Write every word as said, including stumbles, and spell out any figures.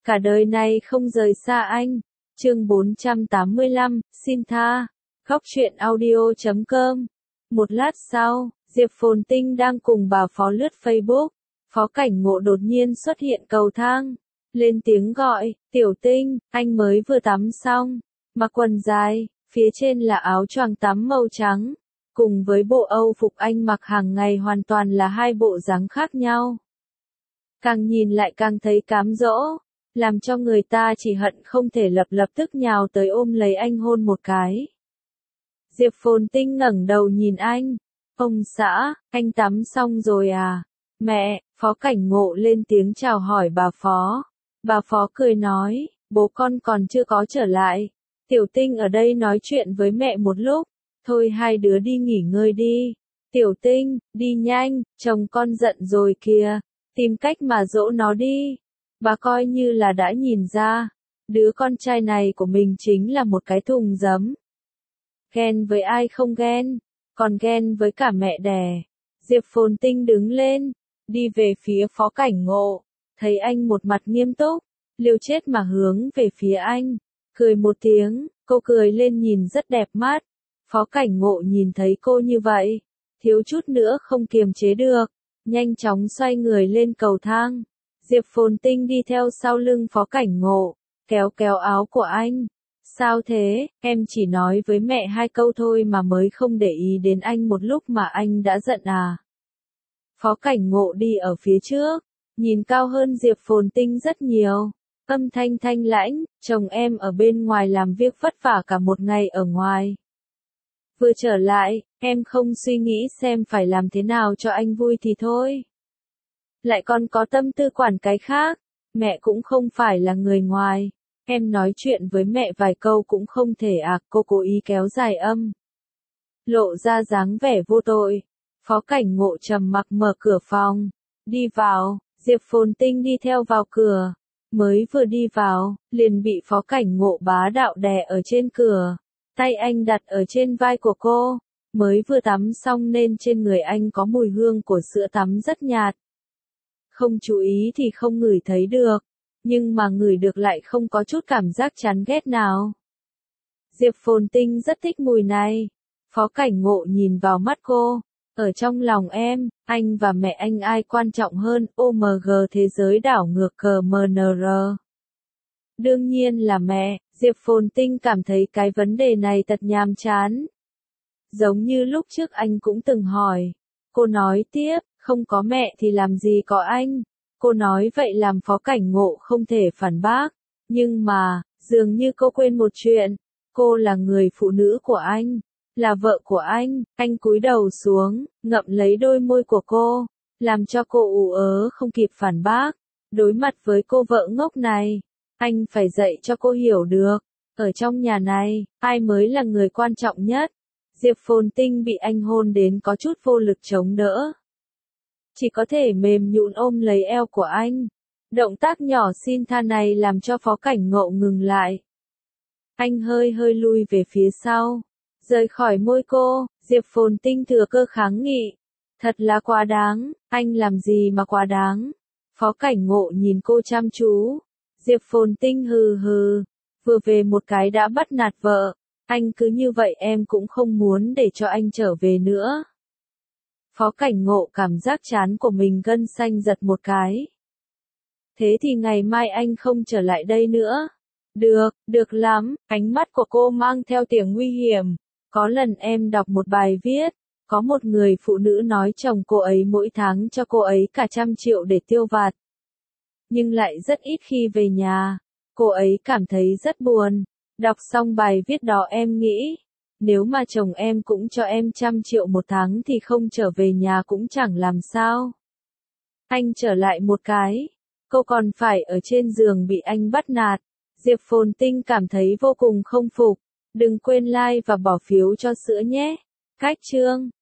cả đời này không rời xa anh. Chương bốn trăm tám mươi lăm, xin tha. Góc truyện audio chấm com. Một lát sau, Diệp Phồn Tinh đang cùng bà Phó lướt Facebook. Phó Cảnh Ngộ đột nhiên xuất hiện cầu thang, lên tiếng gọi, "Tiểu Tinh, anh mới vừa tắm xong, mặc quần dài, phía trên là áo choàng tắm màu trắng, cùng với bộ Âu phục anh mặc hàng ngày hoàn toàn là hai bộ dáng khác nhau." Càng nhìn lại càng thấy cám dỗ, làm cho người ta chỉ hận không thể lập lập tức nhào tới ôm lấy anh hôn một cái. Diệp Phồn Tinh ngẩng đầu nhìn anh, "Ông xã, anh tắm xong rồi à?" "Mẹ," Phó Cảnh Ngộ lên tiếng chào hỏi bà Phó. Bà Phó cười nói, "Bố con còn chưa có trở lại. Tiểu Tinh ở đây nói chuyện với mẹ một lúc. Thôi hai đứa đi nghỉ ngơi đi. Tiểu Tinh, đi nhanh, chồng con giận rồi kìa. Tìm cách mà dỗ nó đi." Bà coi như là đã nhìn ra, đứa con trai này của mình chính là một cái thùng giấm. Ghen với ai không ghen, còn ghen với cả mẹ đẻ. Diệp Phồn Tinh đứng lên, đi về phía Phó Cảnh Ngộ, thấy anh một mặt nghiêm túc, liều chết mà hướng về phía anh, cười một tiếng, cô cười lên nhìn rất đẹp mắt. Phó Cảnh Ngộ nhìn thấy cô như vậy, thiếu chút nữa không kiềm chế được, nhanh chóng xoay người lên cầu thang. Diệp Phồn Tinh đi theo sau lưng Phó Cảnh Ngộ, kéo kéo áo của anh. "Sao thế, em chỉ nói với mẹ hai câu thôi mà mới không để ý đến anh một lúc mà anh đã giận à?" Phó Cảnh Ngộ đi ở phía trước, nhìn cao hơn Diệp Phồn Tinh rất nhiều. Âm thanh thanh lãnh, "Chồng em ở bên ngoài làm việc vất vả cả một ngày ở ngoài. Vừa trở lại, em không suy nghĩ xem phải làm thế nào cho anh vui thì thôi. Lại còn có tâm tư quản cái khác, mẹ cũng không phải là người ngoài. Em nói chuyện với mẹ vài câu cũng không thể à?" Cô cố ý kéo dài âm, lộ ra dáng vẻ vô tội. Phó Cảnh Ngộ trầm mặc mở cửa phòng, đi vào, Diệp Phồn Tinh đi theo vào cửa. Mới vừa đi vào, liền bị Phó Cảnh Ngộ bá đạo đè ở trên cửa. Tay anh đặt ở trên vai của cô, mới vừa tắm xong nên trên người anh có mùi hương của sữa tắm rất nhạt. Không chú ý thì không ngửi thấy được, nhưng mà ngửi được lại không có chút cảm giác chán ghét nào. Diệp Phồn Tinh rất thích mùi này. Phó Cảnh Ngộ nhìn vào mắt cô, "Ở trong lòng em, anh và mẹ anh ai quan trọng hơn, ô em giê thế giới đảo ngược cờ em en rờ?" "Đương nhiên là mẹ." Diệp Phồn Tinh cảm thấy cái vấn đề này thật nhàm chán. Giống như lúc trước anh cũng từng hỏi. Cô nói tiếp, "Không có mẹ thì làm gì có anh." Cô nói vậy làm Phó Cảnh Ngộ không thể phản bác. Nhưng mà, dường như cô quên một chuyện. Cô là người phụ nữ của anh, là vợ của anh. Anh cúi đầu xuống, ngậm lấy đôi môi của cô, làm cho cô ù ớ không kịp phản bác. Đối mặt với cô vợ ngốc này, anh phải dạy cho cô hiểu được, ở trong nhà này, ai mới là người quan trọng nhất. Diệp Phồn Tinh bị anh hôn đến có chút vô lực chống đỡ, chỉ có thể mềm nhũn ôm lấy eo của anh. Động tác nhỏ xin tha này làm cho Phó Cảnh Ngộ ngừng lại. Anh hơi hơi lui về phía sau, rời khỏi môi cô. Diệp Phồn Tinh thừa cơ kháng nghị, "Thật là quá đáng, anh làm gì mà quá đáng?" Phó Cảnh Ngộ nhìn cô chăm chú. Diệp Phồn Tinh hừ hừ, vừa về một cái đã bắt nạt vợ. "Anh cứ như vậy em cũng không muốn để cho anh trở về nữa." Phó Cảnh Ngộ cảm giác trán của mình gân xanh giật một cái. "Thế thì ngày mai anh không trở lại đây nữa." "Được, được lắm." Ánh mắt của cô mang theo tiếng nguy hiểm. "Có lần em đọc một bài viết, có một người phụ nữ nói chồng cô ấy mỗi tháng cho cô ấy cả trăm triệu để tiêu vặt, nhưng lại rất ít khi về nhà. Cô ấy cảm thấy rất buồn. Đọc xong bài viết đó em nghĩ, nếu mà chồng em cũng cho em trăm triệu một tháng thì không trở về nhà cũng chẳng làm sao. Anh trở lại một cái, cô còn phải ở trên giường bị anh bắt nạt." Diệp Phồn Tinh cảm thấy vô cùng không phục. Đừng quên like và bỏ phiếu cho sữa nhé. Cách chương